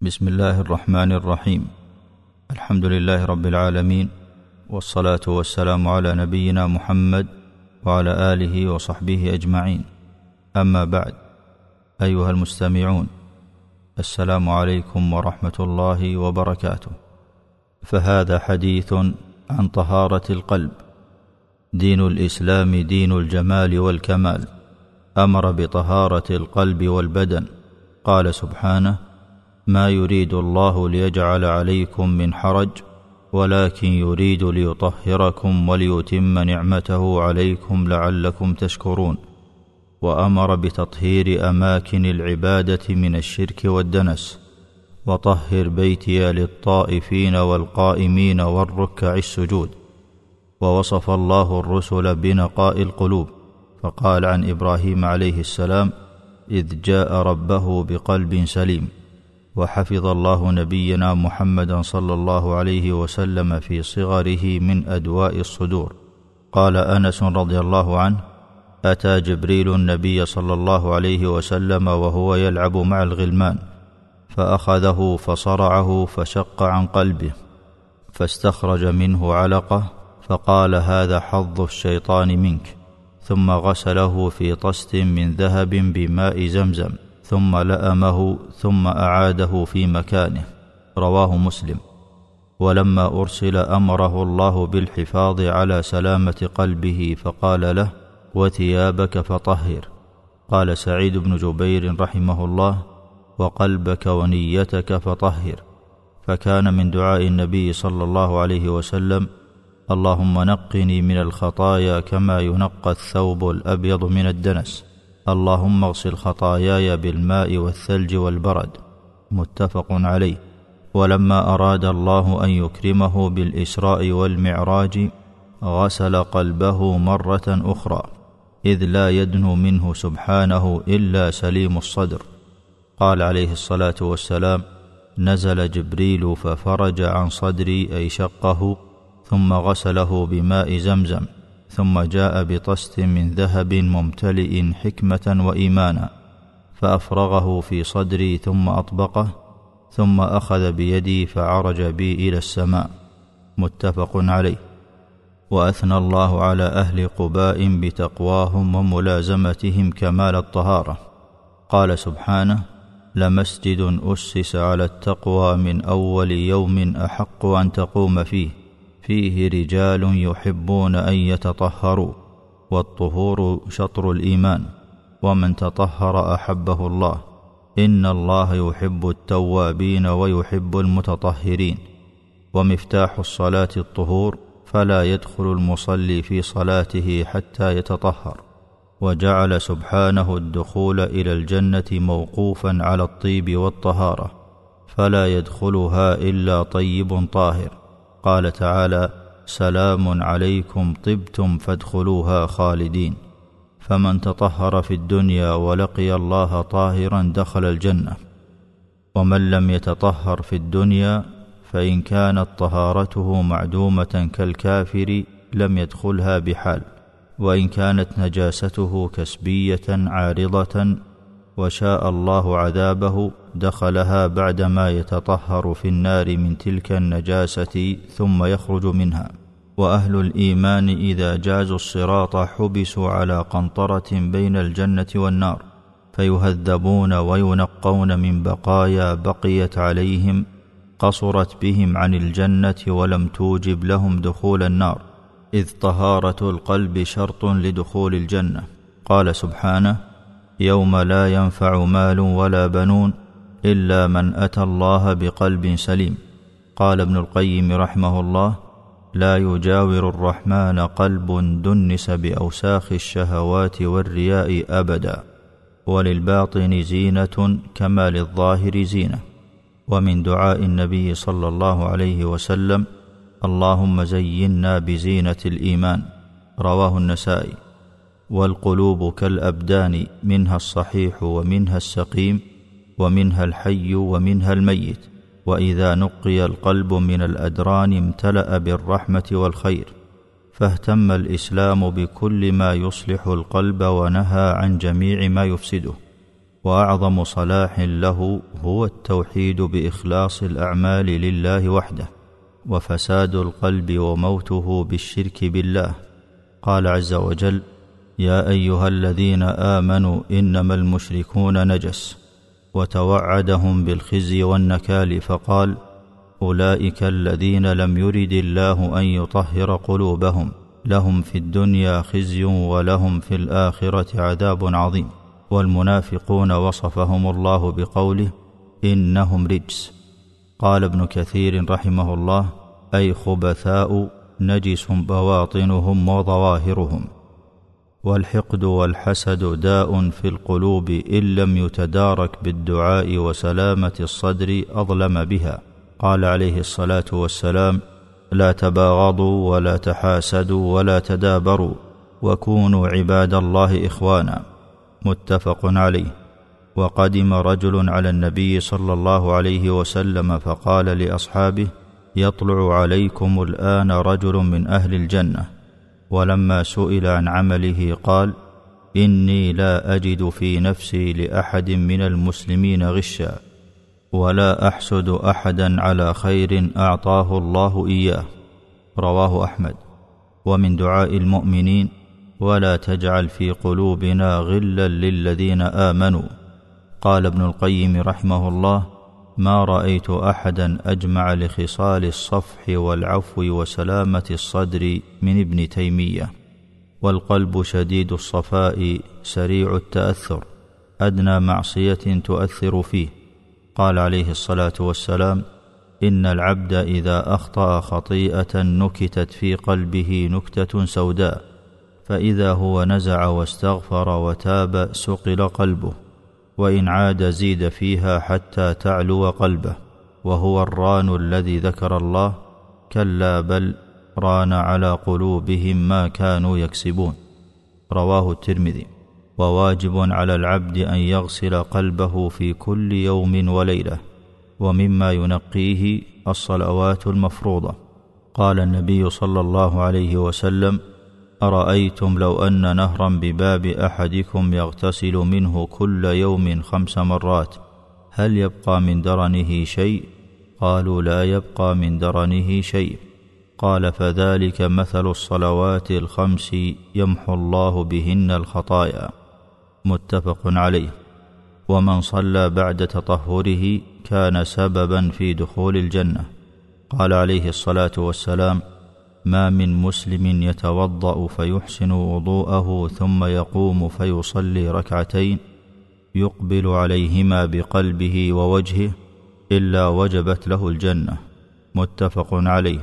بسم الله الرحمن الرحيم. الحمد لله رب العالمين، والصلاة والسلام على نبينا محمد وعلى آله وصحبه أجمعين. أما بعد، أيها المستمعون، السلام عليكم ورحمة الله وبركاته. فهذا حديث عن طهارة القلب. دين الإسلام دين الجمال والكمال، أمر بطهارة القلب والبدن. قال سبحانه: ما يريد الله ليجعل عليكم من حرج، ولكن يريد ليطهركم وليتم نعمته عليكم لعلكم تشكرون. وأمر بتطهير أماكن العبادة من الشرك والدنس. وطهر بيتي للطائفين والقائمين والركع السجود. ووصف الله الرسل بنقاء القلوب، فقال عن إبراهيم عليه السلام: إذ جاء ربه بقلب سليم. وحفظ الله نبينا محمدا صلى الله عليه وسلم في صغره من أدواء الصدور. قال أنس رضي الله عنه: أتى جبريل النبي صلى الله عليه وسلم وهو يلعب مع الغلمان، فأخذه فصرعه فشق عن قلبه، فاستخرج منه علقة، فقال: هذا حظ الشيطان منك. ثم غسله في طست من ذهب بماء زمزم، ثم لأمه، ثم أعاده في مكانه. رواه مسلم. ولما أرسل أمره الله بالحفاظ على سلامة قلبه، فقال له: وثيابك فطهر. قال سعيد بن جبير رحمه الله: وقلبك ونيتك فطهر. فكان من دعاء النبي صلى الله عليه وسلم: اللهم نقني من الخطايا كما ينقى الثوب الأبيض من الدنس، اللهم اغسل خطاياي بالماء والثلج والبرد. متفق عليه. ولما أراد الله أن يكرمه بالإسراء والمعراج، غسل قلبه مرة أخرى، إذ لا يدنو منه سبحانه إلا سليم الصدر. قال عليه الصلاة والسلام: نزل جبريل ففرج عن صدري، أي شقه، ثم غسله بماء زمزم، ثم جاء بطست من ذهب ممتلئ حكمة وإيمانا، فأفرغه في صدري ثم أطبقه، ثم أخذ بيدي فعرج بي إلى السماء. متفق عليه. وأثنى الله على أهل قباء بتقواهم وملازمتهم كمال الطهارة. قال سبحانه: لمسجد أسس على التقوى من أول يوم أحق أن تقوم فيه، فيه رجال يحبون أن يتطهروا. والطهور شطر الإيمان، ومن تطهر أحبه الله. إن الله يحب التوابين ويحب المتطهرين. ومفتاح الصلاة الطهور، فلا يدخل المصلي في صلاته حتى يتطهر. وجعل سبحانه الدخول إلى الجنة موقوفا على الطيب والطهارة، فلا يدخلها إلا طيب طاهر. قال تعالى: سلام عليكم طبتم فادخلوها خالدين. فمن تطهر في الدنيا ولقي الله طاهرا دخل الجنة. ومن لم يتطهر في الدنيا، فإن كانت طهارته معدومة كالكافر لم يدخلها بحال، وإن كانت نجاسته كسبية عارضة وشاء الله عذابه دخلها بعدما يتطهر في النار من تلك النجاسة ثم يخرج منها. وأهل الإيمان إذا جازوا الصراط حبسوا على قنطرة بين الجنة والنار، فيهذبون وينقون من بقايا بقيت عليهم، قصرت بهم عن الجنة ولم توجب لهم دخول النار، إذ طهارة القلب شرط لدخول الجنة. قال سبحانه: يوم لا ينفع مال ولا بنون إلا من أتى الله بقلب سليم. قال ابن القيم رحمه الله: لا يجاور الرحمن قلب دنس بأوساخ الشهوات والرياء أبدا. وللباطن زينة كما للظاهر زينة. ومن دعاء النبي صلى الله عليه وسلم: اللهم زينا بزينة الإيمان. رواه النسائي. والقلوب كالأبدان، منها الصحيح ومنها السقيم، ومنها الحي ومنها الميت. وإذا نقي القلب من الأدران امتلأ بالرحمة والخير. فاهتم الإسلام بكل ما يصلح القلب ونهى عن جميع ما يفسده. وأعظم صلاح له هو التوحيد بإخلاص الأعمال لله وحده، وفساد القلب وموته بالشرك بالله. قال عز وجل: يا أيها الذين آمنوا إنما المشركون نجس، وتوعدهم بالخزي والنكال فقال: أولئك الذين لم يرد الله أن يطهر قلوبهم، لهم في الدنيا خزي ولهم في الآخرة عذاب عظيم. والمنافقون وصفهم الله بقوله: إنهم رجس. قال ابن كثير رحمه الله: أي خبثاء نجس بواطنهم وظواهرهم. والحقد والحسد داء في القلوب إن لم يتدارك بالدعاء وسلامة الصدر أظلم بها. قال عليه الصلاة والسلام: لا تباغضوا ولا تحاسدوا ولا تدابروا، وكونوا عباد الله إخوانا. متفق عليه. وقدم رجل على النبي صلى الله عليه وسلم فقال لأصحابه: يطلع عليكم الآن رجل من أهل الجنة. ولما سئل عن عمله قال: إني لا أجد في نفسي لأحد من المسلمين غشا، ولا أحسد أحدا على خير أعطاه الله إياه. رواه أحمد. ومن دعاء المؤمنين: ولا تجعل في قلوبنا غلا للذين آمنوا. قال ابن القيم رحمه الله: ما رأيت أحدا أجمع لخصال الصفح والعفو وسلامة الصدر من ابن تيمية. والقلب شديد الصفاء سريع التأثر، أدنى معصية تؤثر فيه. قال عليه الصلاة والسلام: إن العبد إذا أخطأ خطيئة نكتت في قلبه نكتة سوداء، فإذا هو نزع واستغفر وتاب سقل قلبه، وإن عاد زيد فيها حتى تعلو قلبه، وهو الران الذي ذكر الله: كلا بل ران على قلوبهم ما كانوا يكسبون. رواه الترمذي. وواجب على العبد أن يغسل قلبه في كل يوم وليلة، ومما ينقيه الصلوات المفروضة. قال النبي صلى الله عليه وسلم: أرأيتم لو أن نهرا بباب أحدكم يغتسل منه كل يوم 5 مرات، هل يبقى من درنه شيء؟ قالوا: لا يبقى من درنه شيء. قال: فذلك مثل الصلوات ال5 يمحو الله بهن الخطايا. متفق عليه. ومن صلى بعد تطهره كان سببا في دخول الجنة. قال عليه الصلاة والسلام: ما من مسلم يتوضأ فيحسن وضوءه ثم يقوم فيصلي ركعتين يقبل عليهما بقلبه ووجهه إلا وجبت له الجنة. متفق عليه.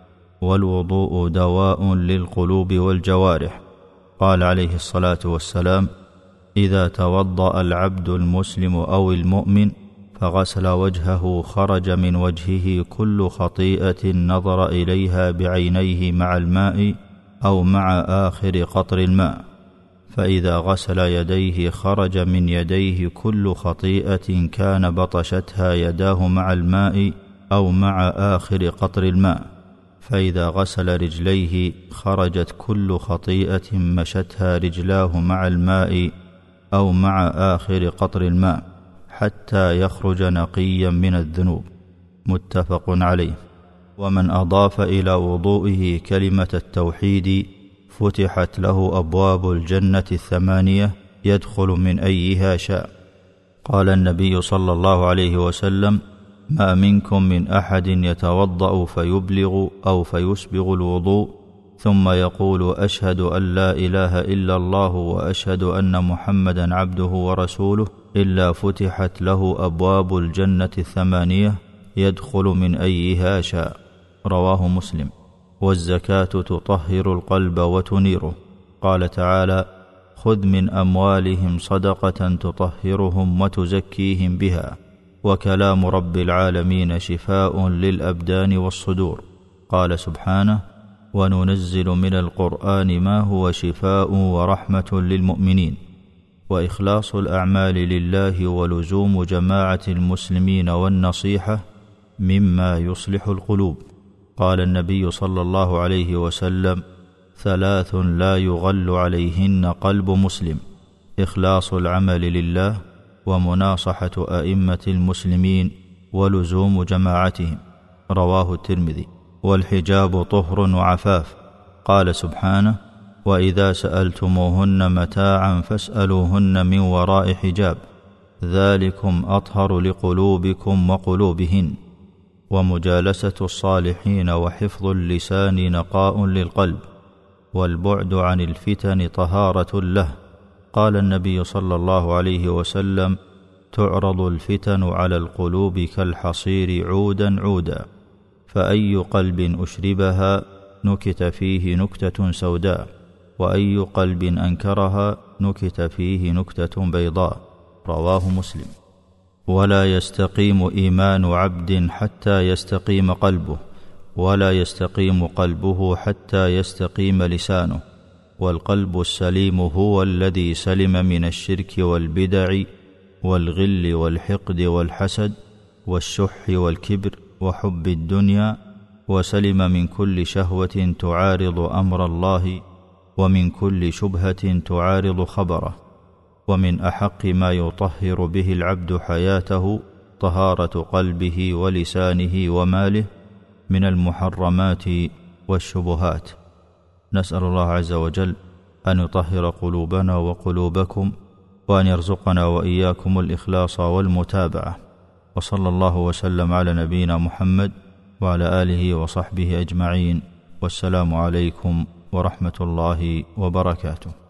والوضوء دواء للقلوب والجوارح. قال عليه الصلاة والسلام: إذا توضأ العبد المسلم أو المؤمن فغسل وجهه خرج من وجهه كل خطيئة نظر إليها بعينيه مع الماء أو مع آخر قطر الماء، فإذا غسل يديه خرج من يديه كل خطيئة كان بطشتها يداه مع الماء أو مع آخر قطر الماء، فإذا غسل رجليه خرجت كل خطيئة مشتها رجلاه مع الماء أو مع آخر قطر الماء حتى يخرج نقيا من الذنوب. متفق عليه. ومن أضاف إلى وضوئه كلمة التوحيد فتحت له أبواب الجنة 8 يدخل من أيها شاء. قال النبي صلى الله عليه وسلم: ما منكم من أحد يتوضأ فيبلغ أو فيسبغ الوضوء ثم يقول: أشهد أن لا إله إلا الله وأشهد أن محمدا عبده ورسوله، إلا فتحت له أبواب الجنة 8 يدخل من أيها شاء. رواه مسلم. والزكاة تطهر القلب وتنيره. قال تعالى: خذ من أموالهم صدقة تطهرهم وتزكيهم بها. وكلام رب العالمين شفاء للأبدان والصدور. قال سبحانه: وننزل من القرآن ما هو شفاء ورحمة للمؤمنين. وإخلاص الأعمال لله ولزوم جماعة المسلمين والنصيحة مما يصلح القلوب. قال النبي صلى الله عليه وسلم: 3 لا يغل عليهن قلب مسلم: إخلاص العمل لله، ومناصحة أئمة المسلمين ولزوم جماعتهم. رواه الترمذي. والحجاب طهر وعفاف. قال سبحانه: وإذا سألتموهن متاعا فاسألوهن من وراء حجاب ذلكم أطهر لقلوبكم وقلوبهن. ومجالسة الصالحين وحفظ اللسان نقاء للقلب، والبعد عن الفتن طهارة له. قال النبي صلى الله عليه وسلم: تعرض الفتن على القلوب كالحصير عودا عودا، فأي قلب أشربها نكت فيه نكتة سوداء، وأي قلب أنكرها نكت فيه نكتة بيضاء. رواه مسلم. ولا يستقيم إيمان عبد حتى يستقيم قلبه، ولا يستقيم قلبه حتى يستقيم لسانه. والقلب السليم هو الذي سلم من الشرك والبدع والغل والحقد والحسد والشح والكبر وحب الدنيا، وسلم من كل شهوة تعارض أمر الله، ومن كل شبهة تعارض خبره. ومن أحق ما يطهر به العبد حياته طهارة قلبه ولسانه وماله من المحرمات والشبهات. نسأل الله عز وجل أن يطهر قلوبنا وقلوبكم، وأن يرزقنا وإياكم الإخلاص والمتابعة. وصلى الله وسلم على نبينا محمد وعلى آله وصحبه أجمعين. والسلام عليكم ورحمة الله وبركاته.